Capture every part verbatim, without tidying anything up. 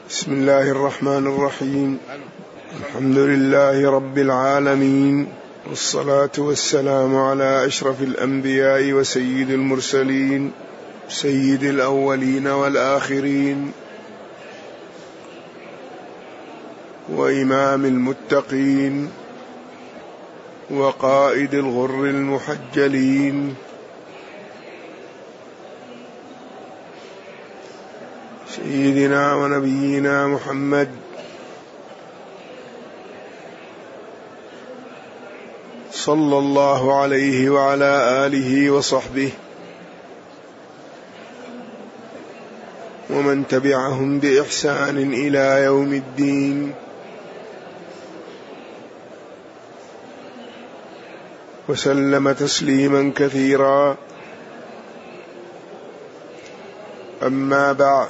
بسم الله الرحمن الرحيم. الحمد لله رب العالمين، والصلاة والسلام على أشرف الأنبياء وسيد المرسلين، سيد الأولين والآخرين، وإمام المتقين، وقائد الغر المحجلين، سيدنا ونبينا محمد صلى الله عليه وعلى آله وصحبه ومن تبعهم بإحسان إلى يوم الدين، وسلم تسليما كثيرا. أما بعد،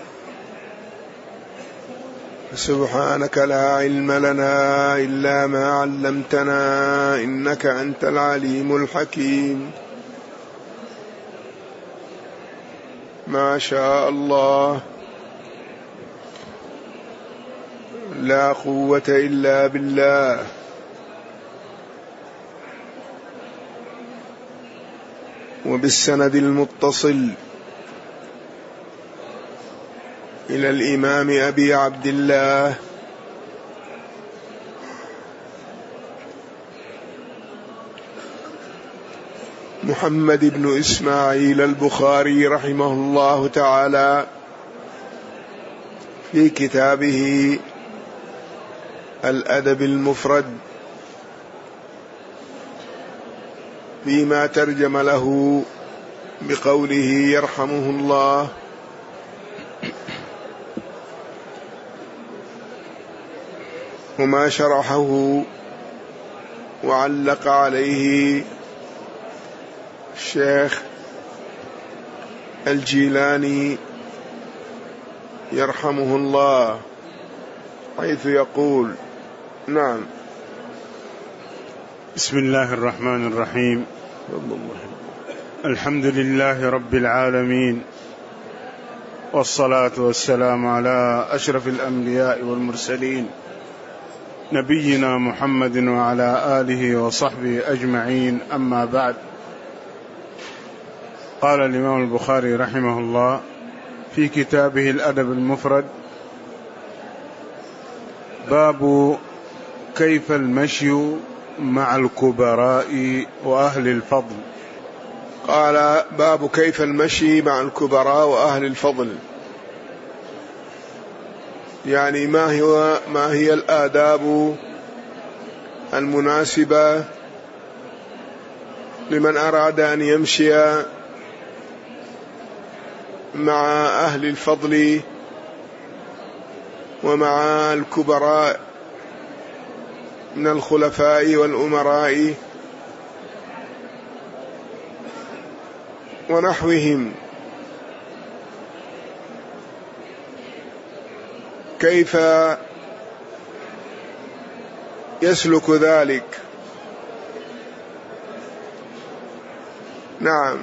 سبحانك لا علم لنا إلا ما علمتنا، إنك أنت العليم الحكيم. ما شاء الله، لا قوة إلا بالله. وبالسند المتصل إلى الإمام أبي عبد الله محمد بن إسماعيل البخاري رحمه الله تعالى في كتابه الأدب المفرد، فيما ترجم له بقوله يرحمه الله: وما شرحه وعلق عليه الشيخ الجيلاني يرحمه الله، حيث يقول: نعم. بسم الله الرحمن الرحيم. الحمد لله رب العالمين، والصلاة والسلام على أشرف الأنبياء والمرسلين، نبينا محمد وعلى آله وصحبه أجمعين. أما بعد، قال الإمام البخاري رحمه الله في كتابه الأدب المفرد: باب كيف المشي مع الكبراء وأهل الفضل. قال: باب كيف المشي مع الكبراء وأهل الفضل، يعني ما هو ما هي الآداب المناسبة لمن أراد أن يمشي مع أهل الفضل ومع الكبراء من الخلفاء والأمراء ونحوهم، كيف يسلك ذلك. نعم.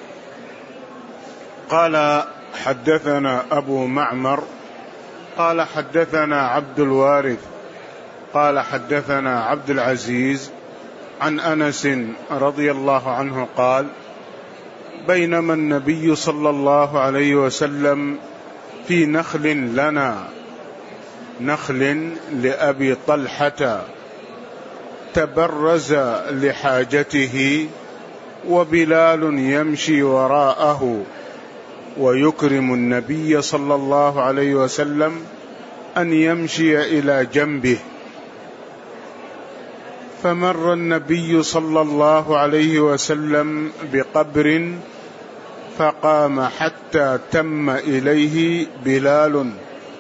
قال: حدثنا أبو معمر قال حدثنا عبد الوارث قال حدثنا عبد العزيز عن أنس رضي الله عنه قال: بينما النبي صلى الله عليه وسلم في نخل لنا، نخل لأبي طلحة، تبرز لحاجته، وبلال يمشي وراءه، ويكرم النبي صلى الله عليه وسلم أن يمشي إلى جنبه. فمر النبي صلى الله عليه وسلم بقبر، فقام حتى تم إليه بلال،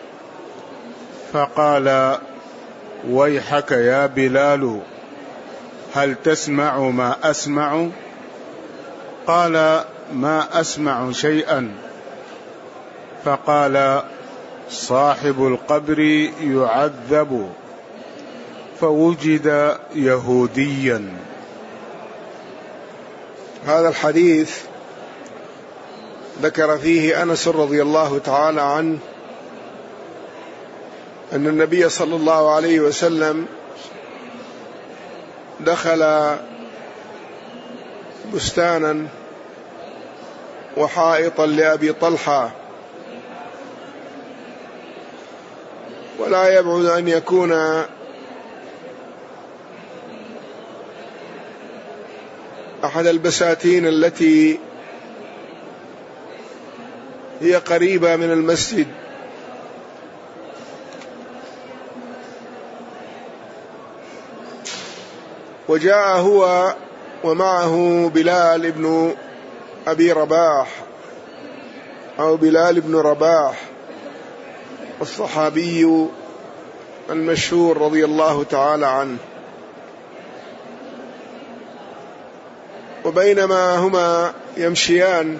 فقال: ويحك يا بلال، هل تسمع ما أسمع؟ قال: ما أسمع شيئا. فقال: صاحب القبر يعذب. فوجد يهوديا. هذا الحديث ذكر فيه أنس رضي الله تعالى عنه أن النبي صلى الله عليه وسلم دخل بستانا وحائطا لأبي طلحة، ولا يبعد أن يكون أحد البساتين التي هي قريبة من المسجد. وجاء هو ومعه بلال بن أبي رباح أو بلال بن رباح الصحابي المشهور رضي الله تعالى عنه. وبينما هما يمشيان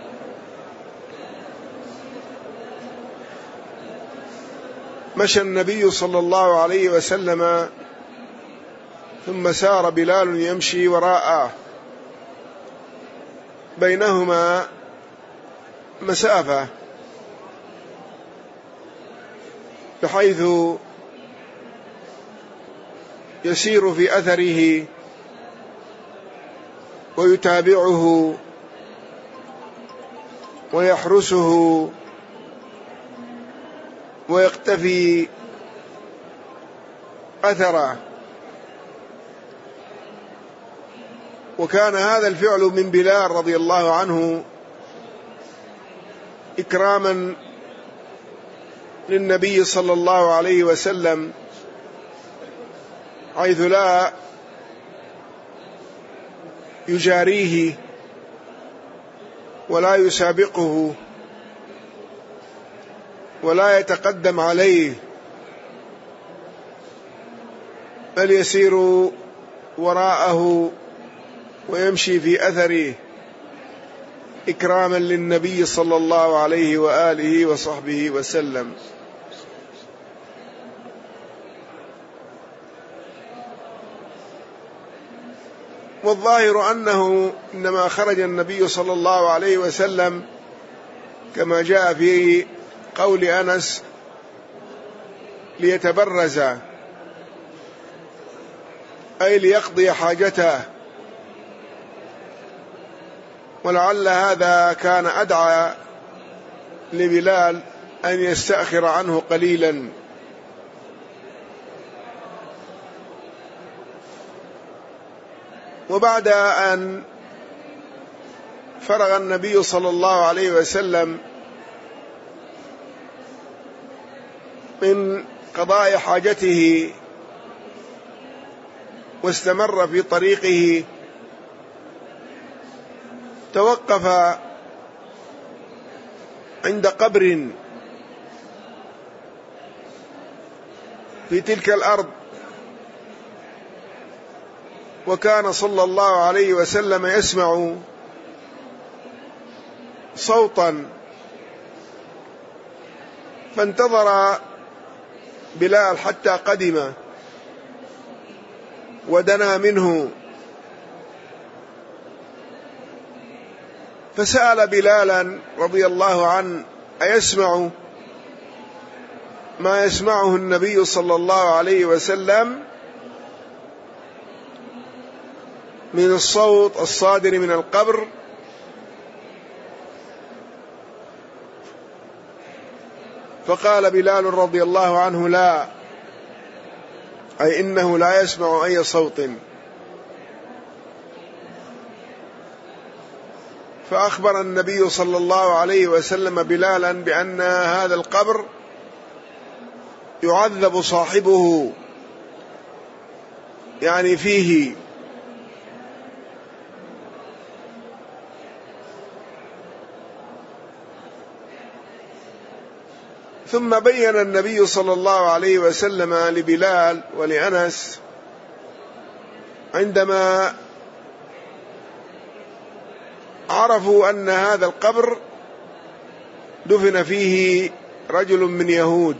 مشى النبي صلى الله عليه وسلم، ثم سار بلال يمشي وراءه، بينهما مسافة بحيث يسير في أثره ويتابعه ويحرسه ويقتفي أثره. وكان هذا الفعل من بلال رضي الله عنه إكراما للنبي صلى الله عليه وسلم، حيث لا يجاريه ولا يسابقه ولا يتقدم عليه، بل يسير وراءه ويمشي في أثره إكراما للنبي صلى الله عليه وآله وصحبه وسلم. والظاهر أنه إنما خرج النبي صلى الله عليه وسلم كما جاء في قول أنس ليتبرز، أي ليقضي حاجته، ولعل هذا كان أدعى لبلال أن يستأخر عنه قليلا. وبعد أن فرغ النبي صلى الله عليه وسلم من قضاء حاجته واستمر في طريقه، توقف عند قبر في تلك الأرض، وكان صلى الله عليه وسلم يسمع صوتا، فانتظر بلال حتى قدم ودنا منه، فسأل بلالا رضي الله عنه أيسمع ما يسمعه النبي صلى الله عليه وسلم من الصوت الصادر من القبر؟ فقال بلال رضي الله عنه لا، أي إنه لا يسمع أي صوت. فأخبر النبي صلى الله عليه وسلم بلالا بأن هذا القبر يعذب صاحبه، يعني فيه. ثم بين النبي صلى الله عليه وسلم لبلال ولأنس عندما عرفوا أن هذا القبر دفن فيه رجل من يهود،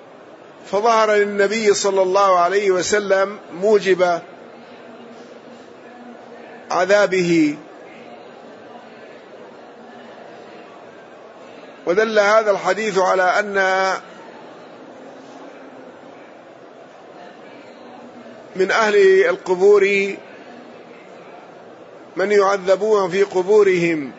فظهر للنبي صلى الله عليه وسلم موجب عذابه. ودل هذا الحديث على أن من أهل القبور من يعذبون في قبورهم،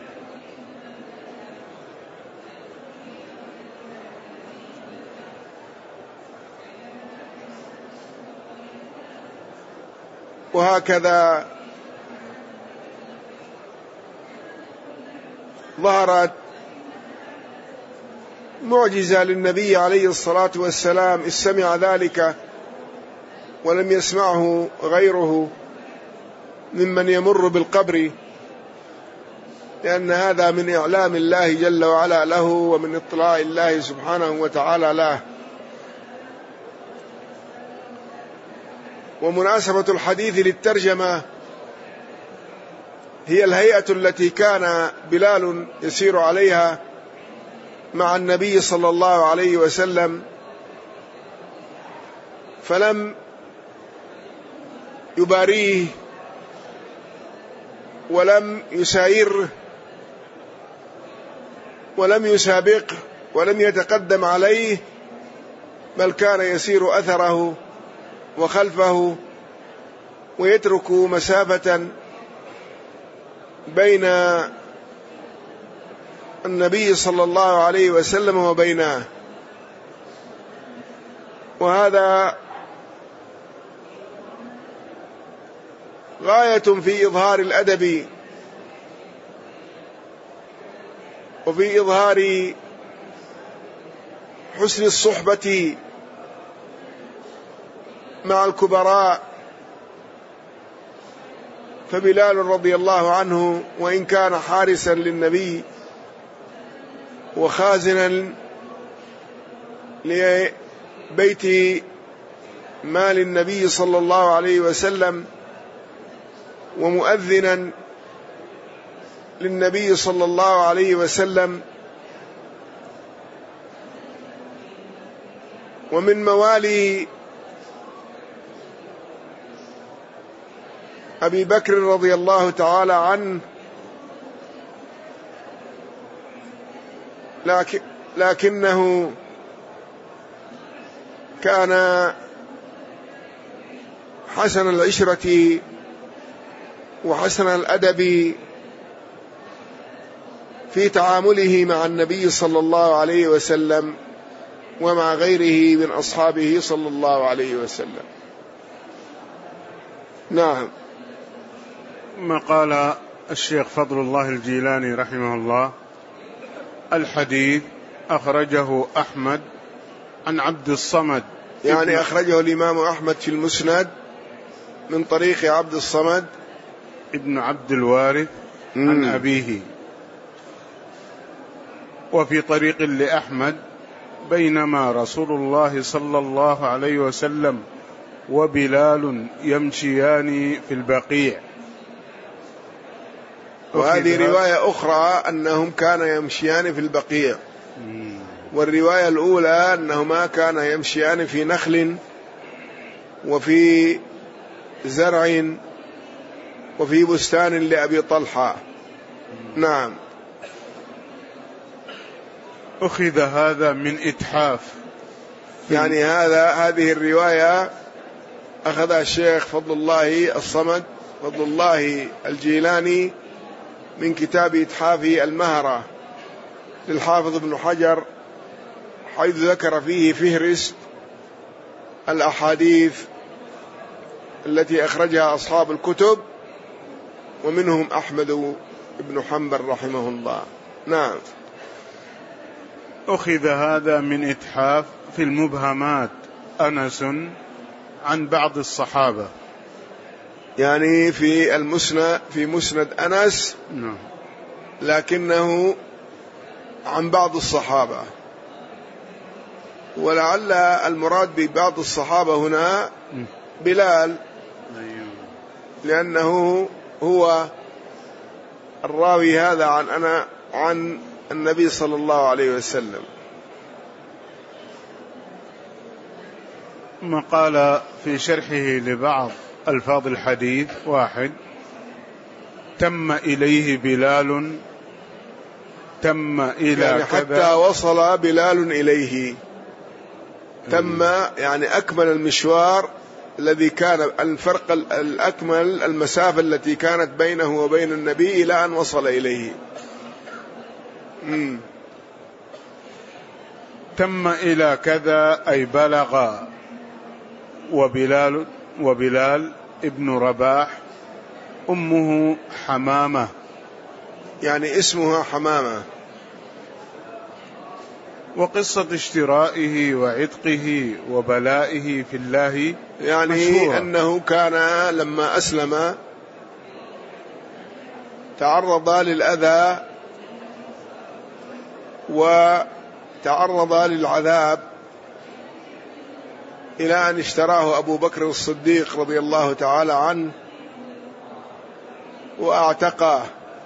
وهكذا ظهرت معجزة للنبي عليه الصلاة والسلام إذ سمع ذلك ولم يسمعه غيره ممن يمر بالقبر، لأن هذا من إعلام الله جل وعلا له ومن اطلاع الله سبحانه وتعالى له. ومناسبة الحديث للترجمة هي الهيئة التي كان بلال يسير عليها مع النبي صلى الله عليه وسلم، فلم يباريه ولم يسايره ولم يسابقه ولم يتقدم عليه، بل كان يسير أثره وخلفه ويترك مسافة بين النبي صلى الله عليه وسلم وبينه. وهذا غاية في إظهار الأدب وفي إظهار حسن الصحبة مع الكبراء. فبلال رضي الله عنه وإن كان حارسا للنبي وخازنا لبيت مال النبي صلى الله عليه وسلم ومؤذنا للنبي صلى الله عليه وسلم، ومن موالي أبي بكر رضي الله تعالى عنه، لكن لكنه كان حسن العشرة وحسن الأدب في تعامله مع النبي صلى الله عليه وسلم ومع غيره من أصحابه صلى الله عليه وسلم. نعم. ما قال الشيخ فضل الله الجيلاني رحمه الله: الحديث أخرجه أحمد عن عبد الصمد، يعني أخرجه الإمام أحمد في المسند من طريق عبد الصمد ابن عبد الوارث عن أبيه، وفي طريق لأحمد: بينما رسول الله صلى الله عليه وسلم وبلال يمشيان في البقيع. وهذه رواية أخرى أنهم كانوا يمشيان في البقيع، والرواية الأولى أنهما كانا يمشيان في نخل وفي زرع وفي بستان لأبي طلحة. نعم. أخذ هذا من إتحاف، يعني هذا هذه الرواية أخذها الشيخ فضل الله الصمد فضل الله الجيلاني من كتاب إتحاف المهرة للحافظ ابن حجر، حيث ذكر فيه فهرست الأحاديث التي أخرجها أصحاب الكتب ومنهم أحمد بن حنبل رحمه الله. نعم. أخذ هذا من إتحاف في المبهمات أنس عن بعض الصحابة، يعني في المسند في مسند أنس، لكنه عن بعض الصحابة، ولعل المراد ببعض الصحابة هنا بلال، لأنه هو الراوي هذا عن أنا عن النبي صلى الله عليه وسلم. ما قال في شرحه لبعض ألفاظ الحديث: واحد، تم إليه بلال، تم إلى يعني كذا حتى وصل بلال إليه، تم يعني أكمل المشوار الذي كان الفرق الأكمل، المسافة التي كانت بينه وبين النبي إلى أن وصل إليه. مم. تم إلى كذا أي بلغ. وبلال وبلال ابن رباح أمه حمامة، يعني اسمها حمامة. وقصة اشترائه وعتقه وبلائه في الله يعني مشهورة. أنه كان لما أسلم تعرض للأذى وتعرض للعذاب إلى أن اشتراه أبو بكر الصديق رضي الله تعالى عنه وأعتقاه،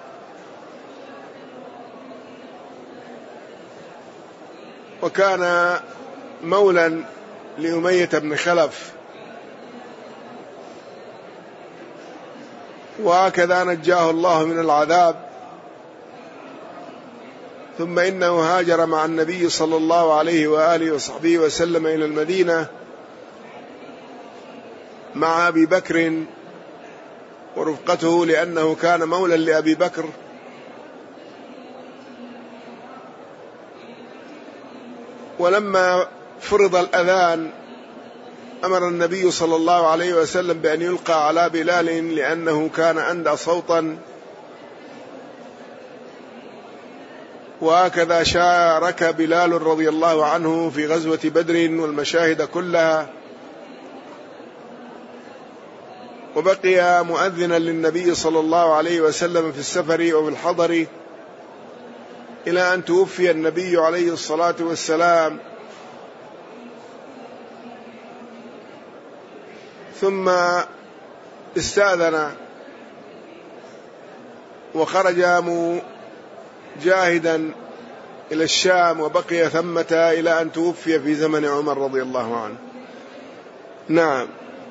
وكان مولا لأمية بن خلف، وهكذا نجاه الله من العذاب. ثم إنه هاجر مع النبي صلى الله عليه وآله وصحبه وسلم إلى المدينة مع أبي بكر ورفقته، لأنه كان مولا لأبي بكر. ولما فرض الأذان أمر النبي صلى الله عليه وسلم بأن يلقى على بلال، لأنه كان أندى صوتا، وهكذا شارك بلال رضي الله عنه في غزوة بدر والمشاهد كلها، وبقي مؤذنا للنبي صلى الله عليه وسلم في السفر وفي الحضر إلى أن توفي النبي عليه الصلاة والسلام. ثم استأذن وخرج مجاهدا إلى الشام، وبقي ثمة إلى أن توفي في زمن عمر رضي الله عنه. نعم.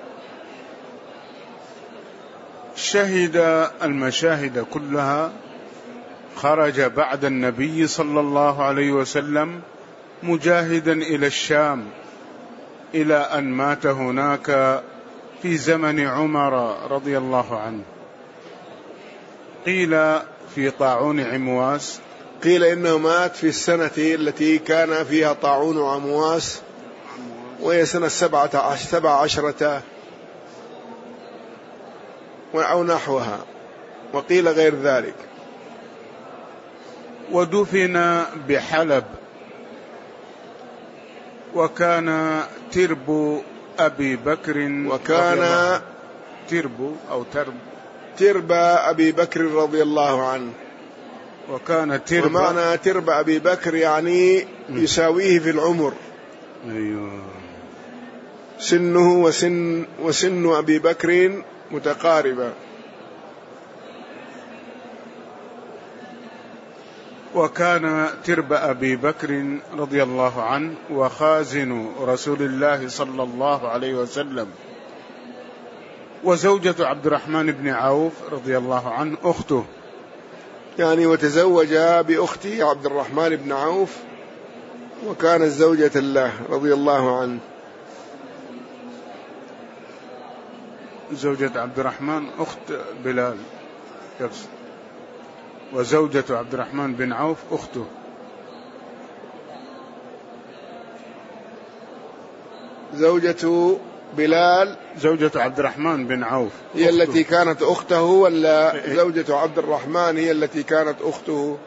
شهد المشاهد كلها، خرج بعد النبي صلى الله عليه وسلم مجاهدا إلى الشام إلى أن مات هناك في زمن عمر رضي الله عنه. قيل في طاعون عمواس، قيل إنه مات في السنة التي كان فيها طاعون عمواس، وهي سنة سبعة عشر سبع عشرة أو نحوها، وقيل غير ذلك. ودفن بحلب، وكان ترب أبي بكر، وكان ترب أو ترب ترب أبي بكر رضي الله عنه. وكان ترب، ومعنى ترب أبي بكر يعني يساويه في العمر. أيوه. سنه وسن وسن أبي بكر متقاربة. وكان ترب أبي بكر رضي الله عنه وخازن رسول الله صلى الله عليه وسلم. وزوجة عبد الرحمن بن عوف رضي الله عنه أخته، يعني وتزوج بأخته عبد الرحمن بن عوف، وكانت زوجة له رضي الله عنه. زوجة عبد الرحمن أخت بلال يقصد، وزوجة عبد الرحمن بن عوف أخته. زوجة بلال زوجة عبد الرحمن بن عوف هي أخته. التي كانت أخته، ولا زوجة عبد الرحمن هي التي كانت أخته؟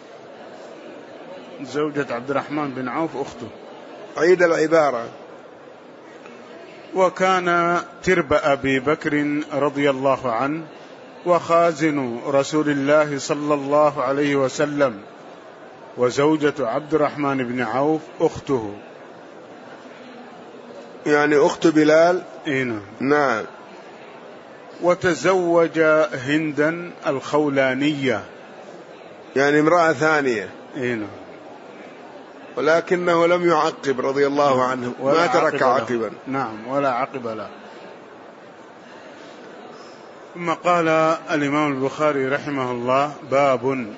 زوجة عبد الرحمن بن عوف أخته. عيد العبارة. وكان ترب أبي بكر رضي الله عنه وخازن رسول الله صلى الله عليه وسلم، وزوجة عبد الرحمن بن عوف أخته، يعني أخت بلال. إينا. نعم. وتزوج هندا الخولانية، يعني امرأة ثانية. إينا. ولكنه لم يعقب رضي الله عنه، ما ترك عقبا. نعم، ولا عقب له. ثم قال الإمام البخاري رحمه الله: باب.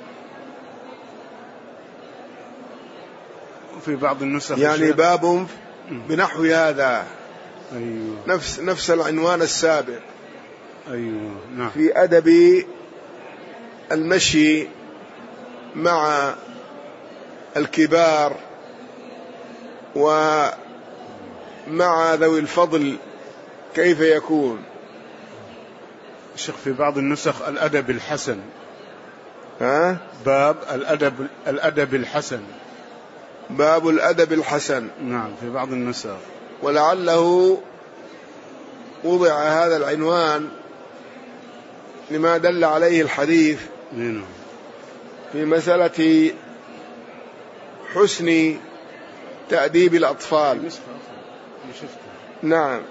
في بعض النسخ يعني باب بنحو هذا. أيوه. نفس نفس العنوان السابق. أيوه. نعم. في أدب المشي مع الكبار ومع ذوي الفضل كيف يكون. شيخ في بعض النسخ الأدب الحسن. ها؟ باب الأدب الأدب الحسن. باب الأدب الحسن. نعم في بعض النسخ. ولعله وضع هذا العنوان لما دل عليه الحديث في مسألة حسن تأديب الأطفال. نعم.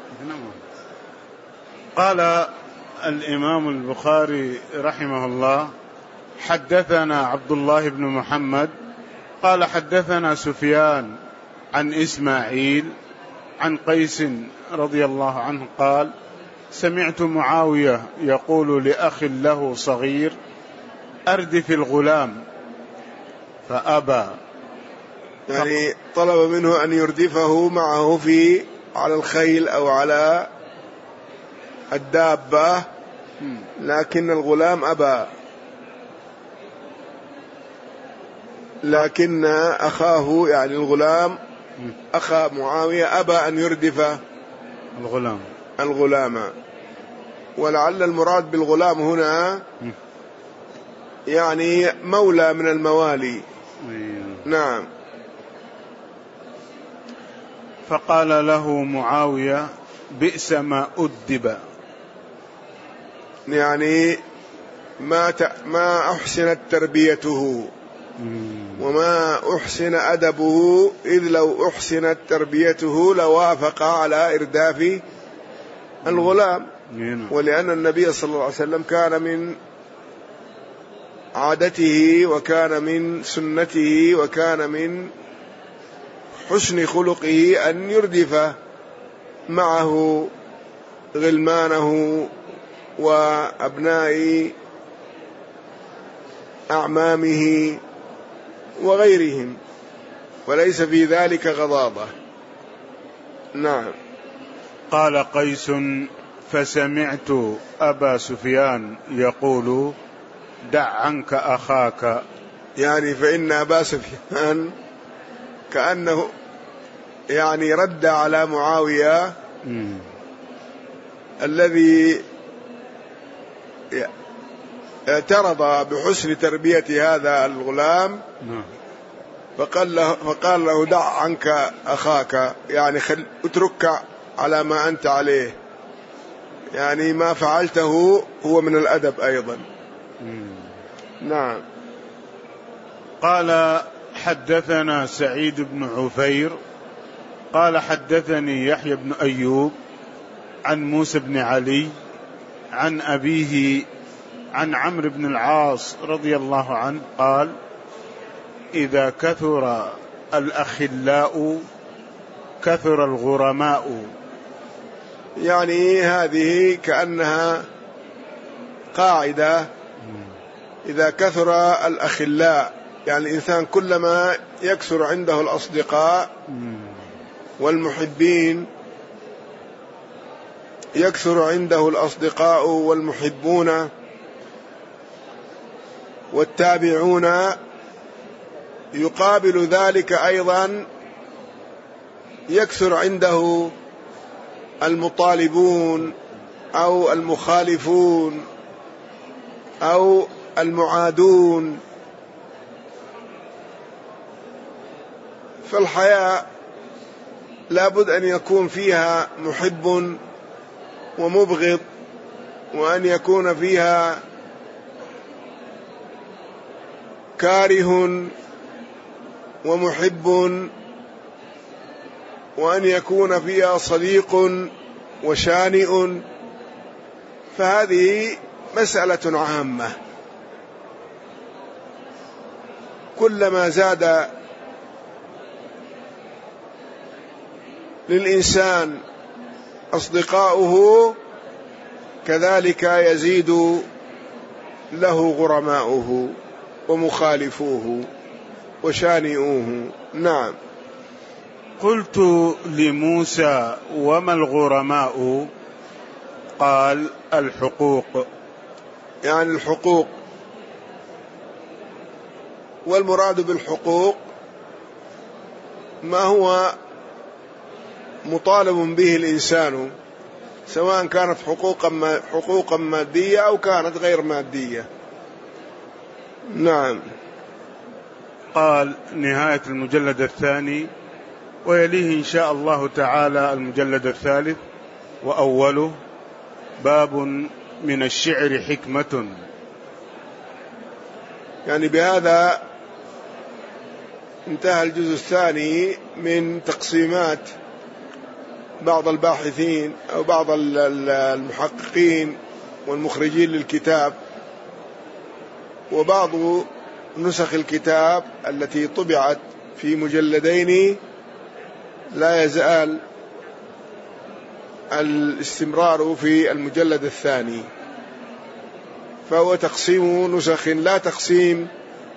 قال الإمام البخاري رحمه الله: حدثنا عبد الله بن محمد قال حدثنا سفيان عن إسماعيل عن قيس رضي الله عنه قال: سمعت معاوية يقول لأخ له صغير: أردف الغلام، فأبى. يعني طلب منه أن يردفه معه في على الخيل أو على الدابة، لكن الغلام أبى، لكن أخاه يعني الغلام أخا معاوية أبى أن يردف الغلام الغلام ولعل المراد بالغلام هنا يعني مولى من الموالي. نعم. فقال له معاوية: بئس ما أدب، يعني ما ما أحسنت تربيته وما أحسن أدبه، إذ لو أحسنت تربيته لوافق على إرداف الغلام. ولأن النبي صلى الله عليه وسلم كان من عادته وكان من سنته وكان من حسن خلقه أن يردف معه غلمانه وأبناء أعمامه وغيرهم، وليس في ذلك غضاضة. نعم. قال قيس: فسمعت أبا سفيان يقول: دع عنك أخاك. يعني فإن أبا سفيان كأنه يعني رد على معاوية م. الذي اعترض بحسن تربية هذا الغلام م. فقال له, فقال له دع عنك أخاك، يعني خل اترك على ما أنت عليه، يعني ما فعلته هو من الأدب أيضا. م. نعم. قال: حدثنا سعيد بن عفير قال حدثني يحيى بن أيوب عن موسى بن علي عن أبيه عن عمرو بن العاص رضي الله عنه قال: إذا كثر الأخلاء كثر الغرماء. يعني هذه كأنها قاعدة: إذا كثر الأخلاء، يعني الإنسان كلما يكثر عنده الأصدقاء والمحبين، يكثر عنده الأصدقاء والمحبون والتابعون، يقابل ذلك أيضا يكثر عنده المطالبون أو المخالفون أو المعادون. فالحياة لابد أن يكون فيها محب ومبغض، وأن يكون فيها كاره ومحب، وأن يكون فيها صديق وشانئ. فهذه مسألة عامة، كلما زاد للإنسان أصدقاؤه كذلك يزيد له غرماؤه ومخالفوه وشانئوه. نعم. قلت لموسى وما الغرماء؟ قال الحقوق. يعني الحقوق، والمراد بالحقوق ما هو مطالب به الإنسان، سواء كانت حقوقا حقوقا مادية أو كانت غير مادية. نعم. قال نهاية المجلد الثاني، ويليه إن شاء الله تعالى المجلد الثالث وأوله: باب من الشعر حكمة. يعني بهذا انتهى الجزء الثاني من تقسيمات بعض الباحثين أو بعض المحققين والمخرجين للكتاب، وبعض نسخ الكتاب التي طبعت في مجلدين لا يزال الاستمرار في المجلد الثاني، فهو تقسيم نسخ لا تقسيم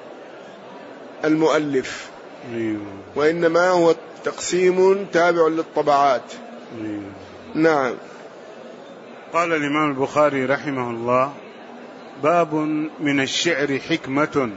المؤلف، وإنما هو تقسيم تابع للطبعات. نعم. قال الإمام البخاري رحمه الله: باب من الشعر حكمة.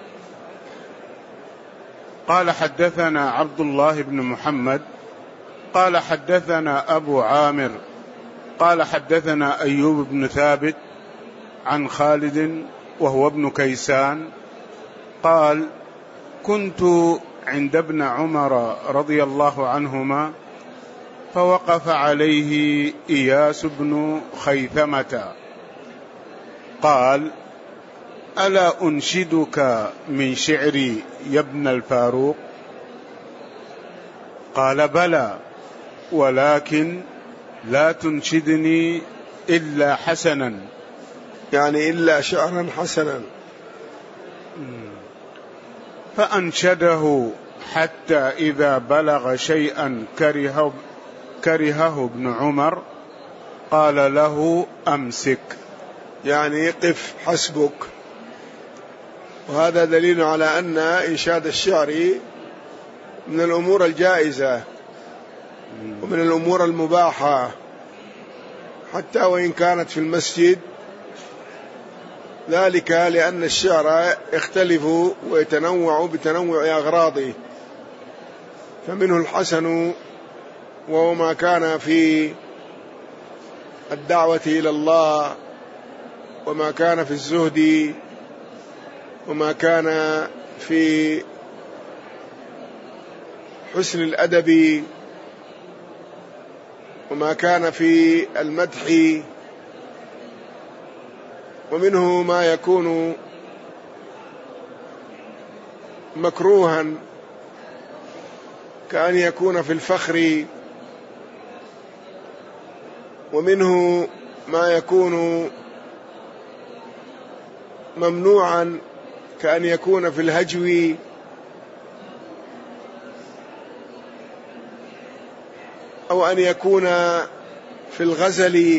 قال حدثنا عبد الله بن محمد قال حدثنا أبو عامر قال حدثنا أيوب بن ثابت عن خالد وهو ابن كيسان قال: كنت عند ابن عمر رضي الله عنهما فوقف عليه إياس بن خيثمة قال: ألا أنشدك من شعري يا ابن الفاروق؟ قال: بلى، ولكن لا تنشدني إلا حسنا، يعني إلا شعرا حسنا. فأنشده حتى إذا بلغ شيئا كرهه, كرهه ابن عمر قال له: أمسك، يعني قف حسبك. وهذا دليل على أن إنشاد الشعر من الأمور الجائزة ومن الأمور المباحة، حتى وإن كانت في المسجد، ذلك لأن الشعر يختلف ويتنوع بتنوع أغراضه، فمنه الحسن وهو ما كان في الدعوة إلى الله، وما كان في الزهد، وما كان في حسن الأدب، وما كان في المدح، ومنه ما يكون مكروها كأن يكون في الفخر، ومنه ما يكون ممنوعا كأن يكون في الهجو، أو أن يكون في الغزل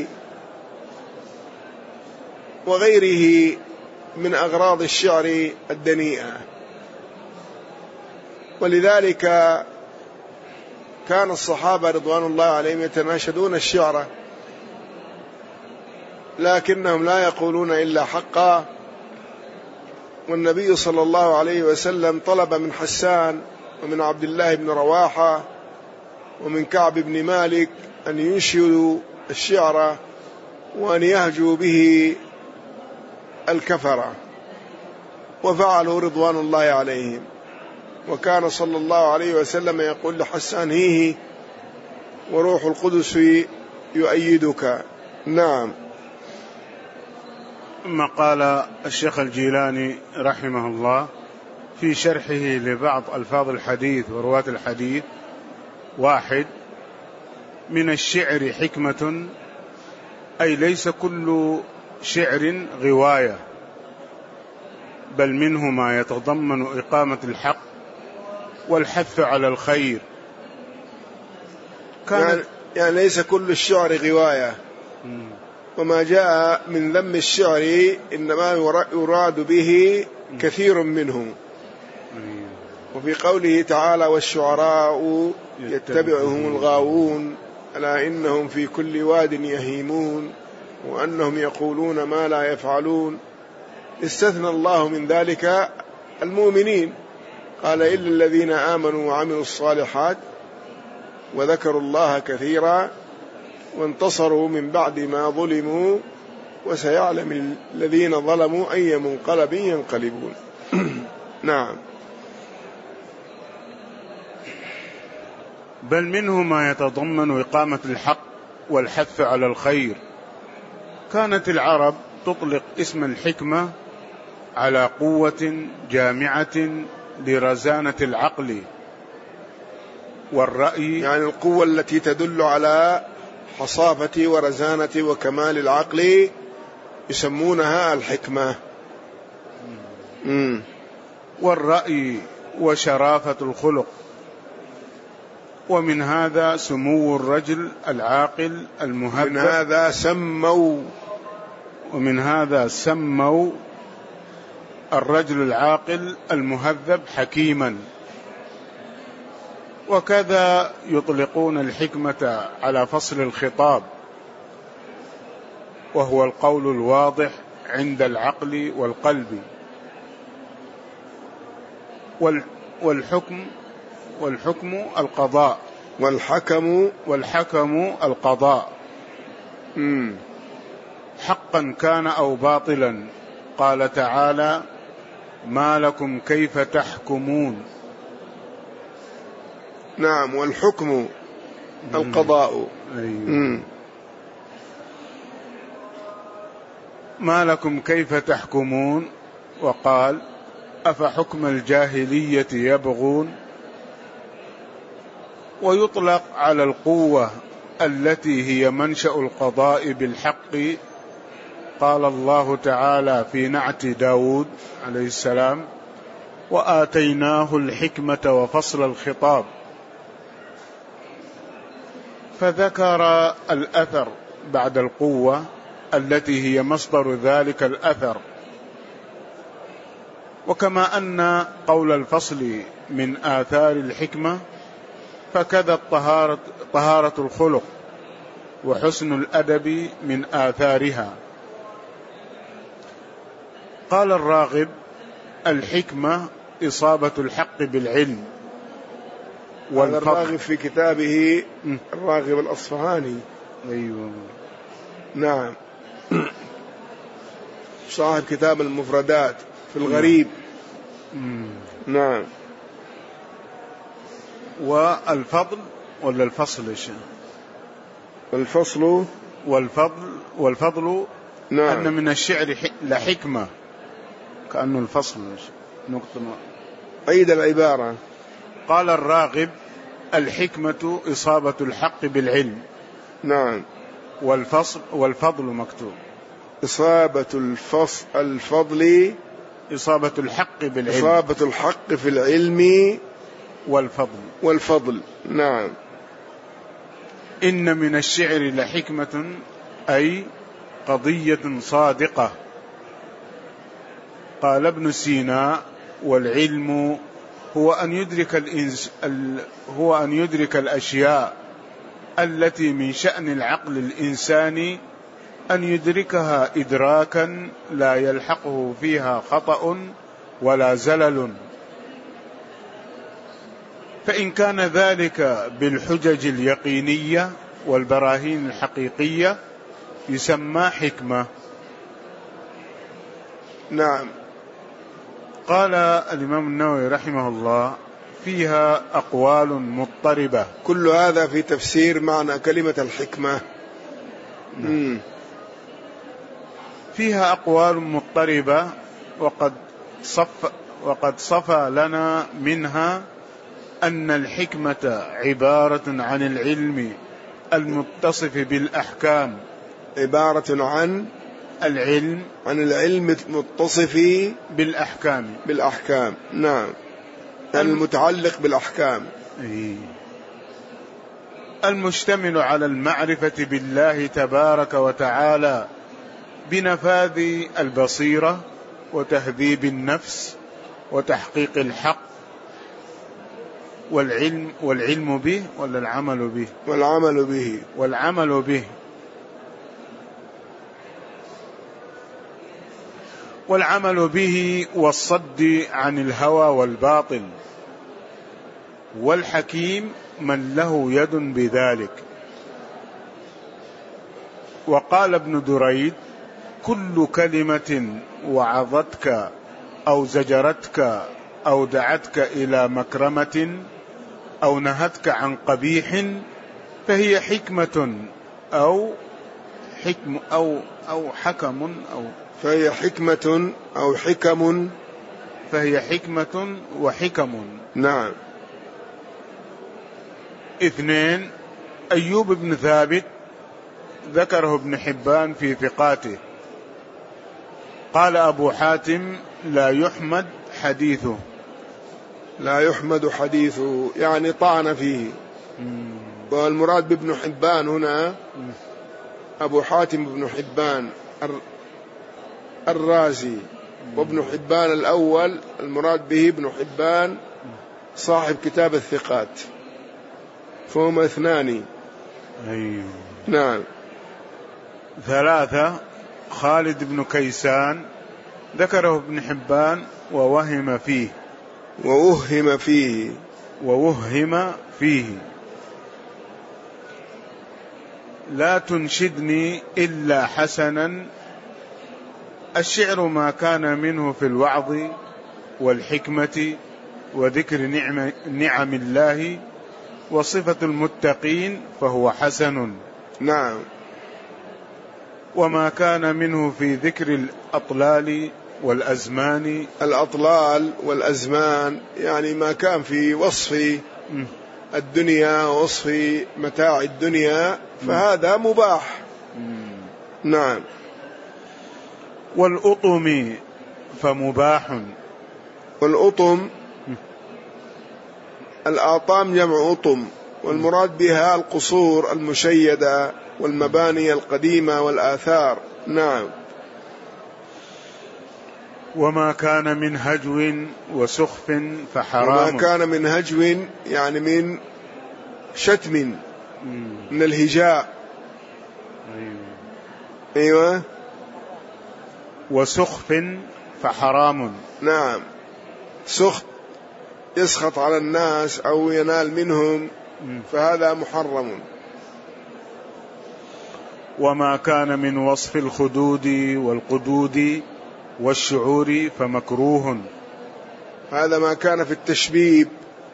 وغيره من أغراض الشعر الدنيئة. ولذلك كان الصحابة رضوان الله عليهم يتناشدون الشعر، لكنهم لا يقولون إلا حقا. والنبي صلى الله عليه وسلم طلب من حسان ومن عبد الله بن رواحة ومن كعب بن مالك أن ينشدوا الشعر وأن يهجوا به الكفرة، وفعلوا رضوان الله عليهم. وكان صلى الله عليه وسلم يقول لحسان: هيه وروح القدس يؤيدك. نعم. ثم قال الشيخ الجيلاني رحمه الله في شرحه لبعض ألفاظ الحديث ورواة الحديث: واحد، من الشعر حكمة، أي ليس كل شعر غواية، بل منه ما يتضمن إقامة الحق والحث على الخير. كانت يعني, يعني ليس كل الشعر غواية، وما جاء من ذم الشعر إنما يراد به كثير منه. وفي قوله تعالى والشعراء يتبعهم الغاوون ألا إنهم في كل واد يهيمون وأنهم يقولون ما لا يفعلون، استثنى الله من ذلك المؤمنين، قال إلا الذين آمنوا وعملوا الصالحات وذكروا الله كثيرا وانتصروا من بعد ما ظلموا وسيعلم الذين ظلموا أي منقلب ينقلبون. نعم. بل منه ما يتضمن إقامة الحق والحث على الخير. كانت العرب تطلق اسم الحكمة على قوة جامعة لرزانة العقل والرأي، يعني القوة التي تدل على حصافة ورزانة وكمال العقل يسمونها الحكمة. مم. والرأي وشرافة الخلق. ومن هذا سمو الرجل العاقل المهذب، من هذا سموا ومن هذا سموا الرجل العاقل المهذب حكيما. وكذا يطلقون الحكمة على فصل الخطاب، وهو القول الواضح عند العقل والقلب. والحكم والحكم القضاء والحكم والحكم القضاء مم. حقا كان أو باطلا. قال تعالى ما لكم كيف تحكمون. نعم. والحكم القضاء. أيوة. ما لكم كيف تحكمون. وقال أفحكم الجاهلية يبغون. ويطلق على القوة التي هي منشأ القضاء بالحق. قال الله تعالى في نعت داود عليه السلام وآتيناه الحكمة وفصل الخطاب. فذكر الأثر بعد القوة التي هي مصدر ذلك الأثر. وكما أن قول الفصل من آثار الحكمة، فكذا الطهارة طهارة الخلق وحسن الأدب من آثارها. قال الراغب الحكمة إصابة الحق بالعلم. والراغب في كتابه الراغب الأصفهاني. أيوة. نعم. صاحب كتاب المفردات في الغريب. مم. نعم. والفضل ولا الفصل إيش؟ الفصل والفضل والفضل. نعم. أن من الشعر لحكمة كأنه الفصل نقطة. عيد العبارة. قال الراغب الحكمة إصابة الحق بالعلم. نعم. والفصل والفضل مكتوب إصابة الفصل الفضل إصابة الحق بالعلم. إصابة الحق في العلم والفضل والفضل. نعم. إن من الشعر لحكمة أي قضية صادقة. قال ابن سينا والعلم هو أن يدرك الإنس ال... هو أن يدرك الأشياء التي من شأن العقل الإنساني أن يدركها إدراكا لا يلحقه فيها خطأ ولا زلل. فإن كان ذلك بالحجج اليقينية والبراهين الحقيقية يسمى حكمة. نعم. قال الإمام النووي رحمه الله فيها أقوال مضطربة. كل هذا في تفسير معنى كلمة الحكمة. مم. فيها أقوال مضطربة وقد صف وقد صفى لنا منها أن الحكمة عبارة عن العلم المتصف بالأحكام. عبارة عن العلم عن العلم المتصف بالأحكام بالأحكام. نعم. المتعلق بالأحكام. المشتمل على المعرفة بالله تبارك وتعالى بنفاذ البصيرة وتهذيب النفس وتحقيق الحق والعلم والعلم به ولا العمل به والعمل به والعمل به والعمل به والصد عن الهوى والباطل. والحكيم من له يد بذلك. وقال ابن دريد: كل كلمة وعظتك أو زجرتك أو دعتك إلى مكرمة أو نهتك عن قبيح فهي حكمة أو حكم أو أو حكم أو فهي حكمة أو حكم فهي حكمة وحكم. نعم. اثنين، أيوب بن ثابت ذكره ابن حبان في ثقاته. قال أبو حاتم: لا يحمد حديثه. لا يحمد حديثه يعني طعن فيه. والمراد بابن حبان هنا أبو حاتم بن حبان الرازي، وابن حبان الأول المراد به ابن حبان صاحب كتاب الثقات، فهما اثنان. أيوه. نعم. ثلاثة، خالد بن كيسان ذكره ابن حبان ووهم فيه ووهم فيه ووهم فيه لا تنشدني إلا حسنا. الشعر ما كان منه في الوعظ والحكمة وذكر نعم, نعم الله وصفة المتقين فهو حسن. نعم. وما كان منه في ذكر الأطلال والأزمان. الأطلال والأزمان يعني ما كان في وصف الدنيا ووصف متاع الدنيا فهذا مباح. نعم. والأطم فمباح. والأطم الآطام جمع أطم، والمراد بها القصور المشيدة والمباني القديمة والآثار. نعم. وما كان من هجو وسخف فحرام. وما كان من هجو يعني من شتم، من الهجاء. أيوة. وسخف فحرام. نعم. سخط يسخط على الناس أو ينال منهم فهذا محرم. وما كان من وصف الخدود والقدود والشعور فمكروه. هذا ما كان في التشبيب،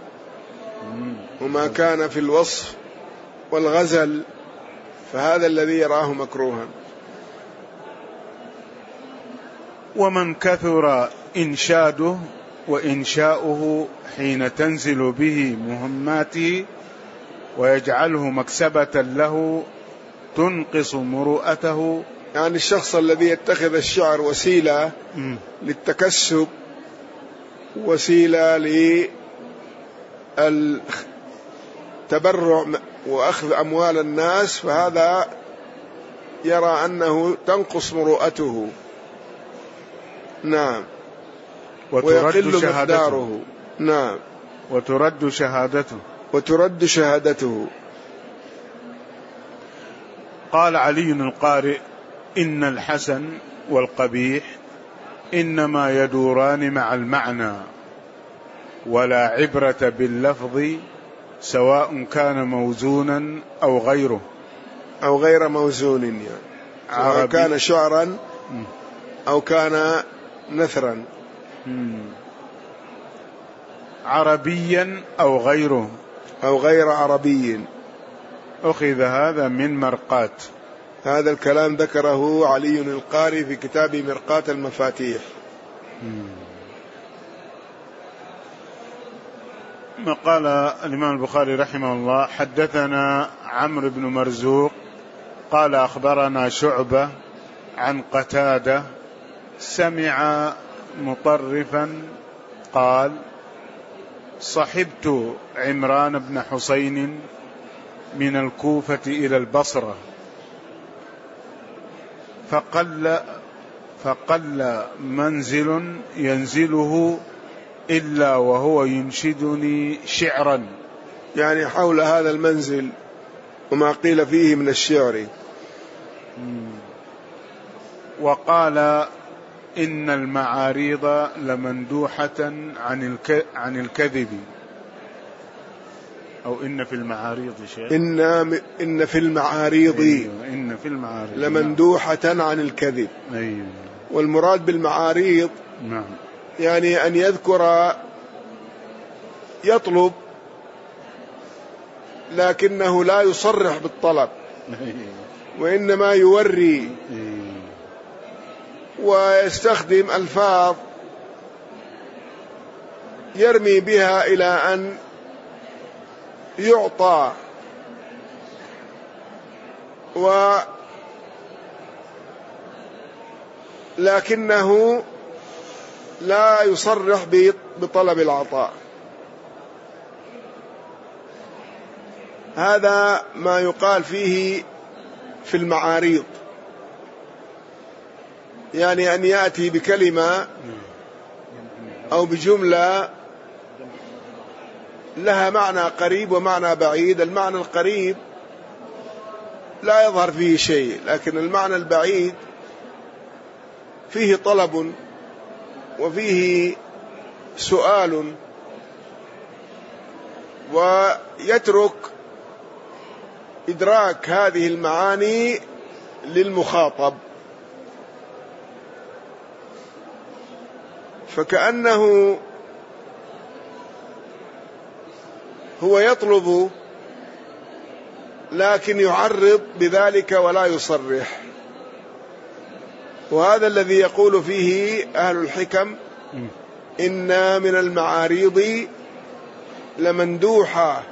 وما كان في الوصف والغزل فهذا الذي يراه مكروها. ومن كثر إنشاده وإنشاؤه حين تنزل به مهماته ويجعله مكسبة له تنقص مروءته. يعني الشخص الذي يتخذ الشعر وسيلة م. للتكسب، وسيلة للتبرع وأخذ أموال الناس، فهذا يرى أنه تنقص مروءته. نعم. ويقل مقداره. نعم. وترد شهادته وترد شهادته. قال علي القارئ: إن الحسن والقبيح إنما يدوران مع المعنى ولا عبرة باللفظ سواء كان موزونا أو غيره أو غير موزون، يعني سواء كان شعرا أو كان نثرا، عربيا أو غيره أو غير عربي. أخذ هذا من مرقات. هذا الكلام ذكره علي القاري في كتاب مرقات المفاتيح. ما قال الإمام البخاري رحمه الله: حدثنا عمرو بن مرزوق قال أخبرنا شعبة عن قتادة سمع مطرفا قال: صحبت عمران بن حسين من الكوفة إلى البصرة، فقل, فقل منزل ينزله إلا وهو ينشدني شعرا. يعني حول هذا المنزل وما قيل فيه من الشعر. وقال إن المعاريض لمندوحة عن الكذب، أو إن في المعاريض شيء، إن, إن في المعاريض، أيوة إن في المعاريض لمندوحة عن الكذب. أيوة. والمراد بالمعاريض نعم يعني أن يذكر يطلب لكنه لا يصرح بالطلب، وإنما يوري ويستخدم ألفاظ يرمي بها إلى أن يعطى، ولكنه لا يصرح بطلب العطاء. هذا ما يقال فيه في المعاريض، يعني أن يأتي بكلمة أو بجملة لها معنى قريب ومعنى بعيد. المعنى القريب لا يظهر فيه شيء، لكن المعنى البعيد فيه طلب وفيه سؤال، ويترك إدراك هذه المعاني للمخاطب، فكأنه هو يطلب لكن يعرض بذلك ولا يصرح. وهذا الذي يقول فيه أهل الحكم إن من المعاريض لمندوحة،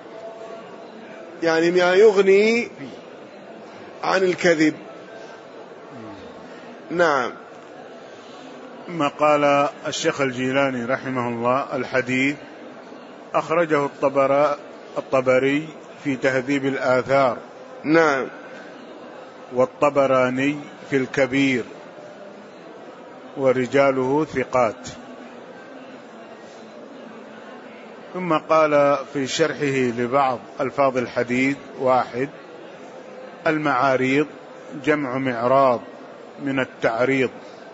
يعني ما يغني عن الكذب. نعم. ما قال الشيخ الجيلاني رحمه الله: الحديث أخرجه الطبري في تهذيب الآثار. نعم. والطبراني في الكبير، ورجاله ثقات. ثم قال في شرحه لبعض ألفاظ الحديث: واحد، المعاريض جمع معراض من التعريض،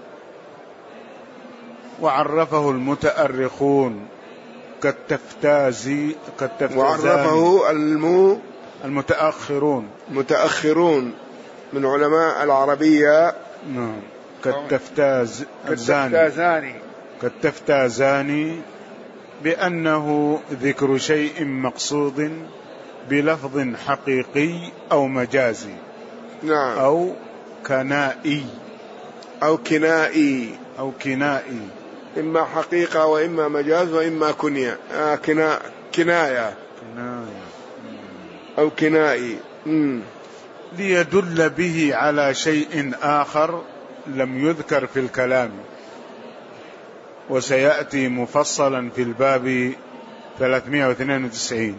وعرفه المتأرخون كالتفتازي وعرفه المو المتأخرون متأخرون من علماء العربية نعم كالتفتاز كالتفتازاني كالتفتازاني بأنه ذكر شيء مقصود بلفظ حقيقي أو مجازي. نعم. أو كنائي أو كنائي أو كنائي إما حقيقة وإما مجاز وإما كنية آه كنا كناية كناية أو كنائي. مم. ليدل به على شيء آخر لم يذكر في الكلام، وسيأتي مفصلا في الباب ثلاثمائة واثنين وتسعين.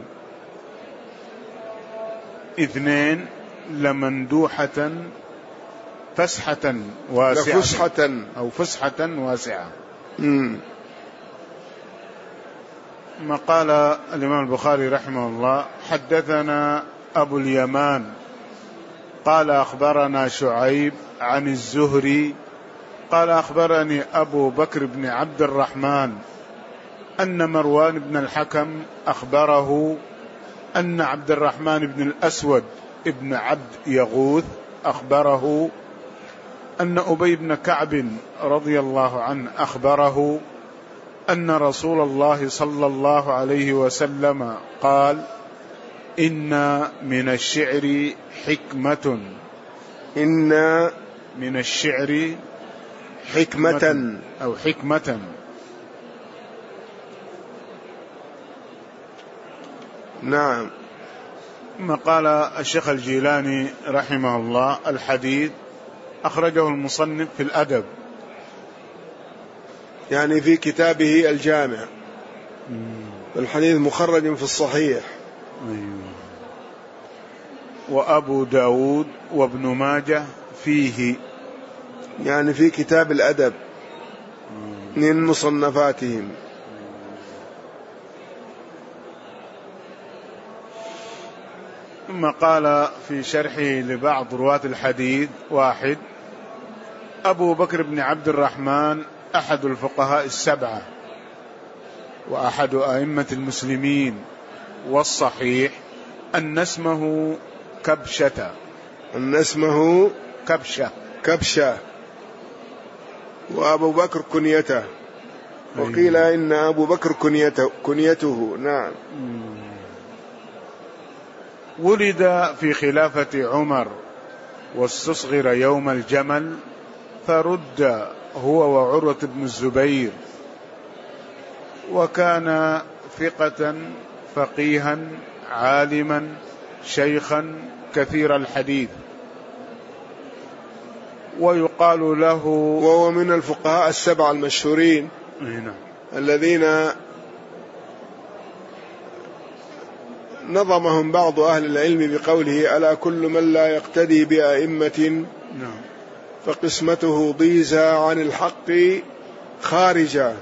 اثنين، لمندوحة فسحة واسعة لفسحة أو فسحة واسعة. مم. ما قال الإمام البخاري رحمه الله: حدثنا أبو اليمان قال أخبرنا شعيب عن الزهري قال أخبرني أبو بكر بن عبد الرحمن أن مروان بن الحكم أخبره أن عبد الرحمن بن الأسود ابن عبد يغوث أخبره أن أبي بن كعب رضي الله عنه أخبره أن رسول الله صلى الله عليه وسلم قال: إن من الشعر حكمة إن من الشعر حكمة أو حكمة. نعم. ثم قال الشيخ الجيلاني رحمه الله: الحديث أخرجه المصنف في الأدب، يعني في كتابه الجامع. الحديث مخرج في الصحيح. وأبو داود وابن ماجه فيه، يعني في كتاب الأدب من مصنفاتهم. ثم قال في شرحه لبعض رواة الحديث: واحد، أبو بكر بن عبد الرحمن أحد الفقهاء السبعة وأحد أئمة المسلمين، والصحيح أن اسمه كبشة أن اسمه كبشة كبشة وأبو بكر كنيته، وقيل إن أبو بكر كنيته, كنيته نعم. ولد في خلافة عمر واستصغر يوم الجمل، فرد هو وعروة بن الزبير، وكان ثقة فقيها عالما شيخا كثير الحديث، ويقال له، وهو من الفقهاء السبعة المشهورين هنا الذين نظمهم بعض أهل العلم بقوله: ألا كل من لا يقتدي بأئمة فقسمته ضيزى عن الحق خارجا،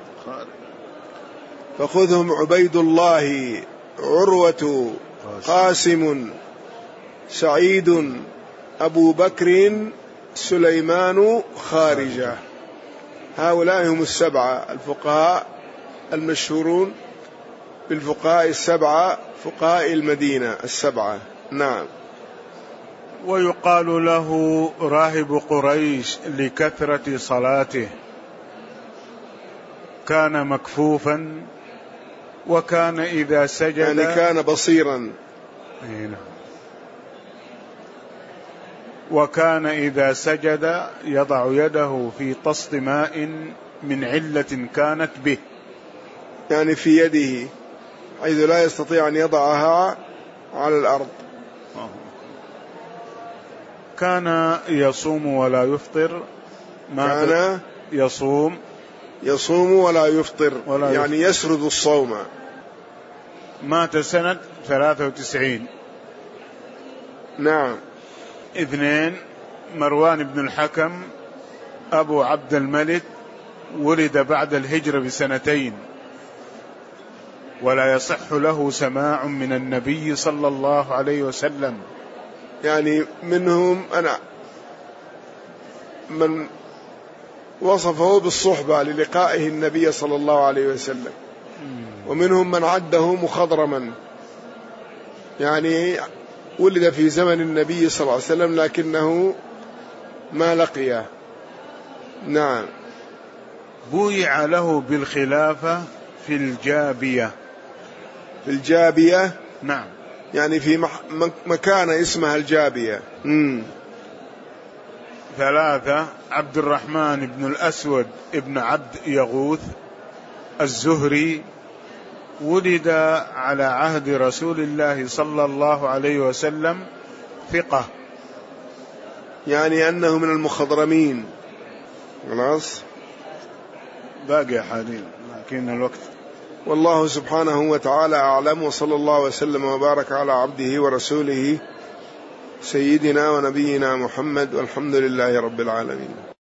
فخذهم عبيد الله عروة قاسم سعيد أبو بكر سليمان خارجة. هؤلاء هم السبعة الفقهاء المشهورون بالفقهاء السبعة، فقهاء المدينة السبعة. نعم. ويقال له راهب قريش لكثرة صلاته، كان مكفوفا، وكان إذا سجد، يعني كان بصيرا، وكان إذا سجد يضع يده في طست ماء من علة كانت به، يعني في يده حيث لا يستطيع أن يضعها على الأرض. كان يصوم ولا يفطر، كان يصوم يصوم ولا يفطر، ولا يعني يفطر. يسرد الصوم. مات سنة ثلاثة وتسعين. نعم. اثنين، مروان بن الحكم أبو عبد الملك، ولد بعد الهجرة بسنتين، ولا يصح له سماع من النبي صلى الله عليه وسلم. يعني منهم أنا من وصفه بالصحبة للقائه النبي صلى الله عليه وسلم، ومنهم من عده مخضرما، يعني ولد في زمن النبي صلى الله عليه وسلم لكنه ما لقيه. نعم. بويع له بالخلافة في الجابية. في الجابية، نعم، يعني في مكان اسمها الجابية. مم. ثلاثة، عبد الرحمن بن الأسود ابن عبد يغوث الزهري، ولد على عهد رسول الله صلى الله عليه وسلم، ثقة، يعني أنه من المخضرمين. خلاص باقي حاليا لكن الوقت. والله سبحانه وتعالى أعلم، وصلى الله وسلم وبارك على عبده ورسوله سيدنا ونبينا محمد، والحمد لله رب العالمين.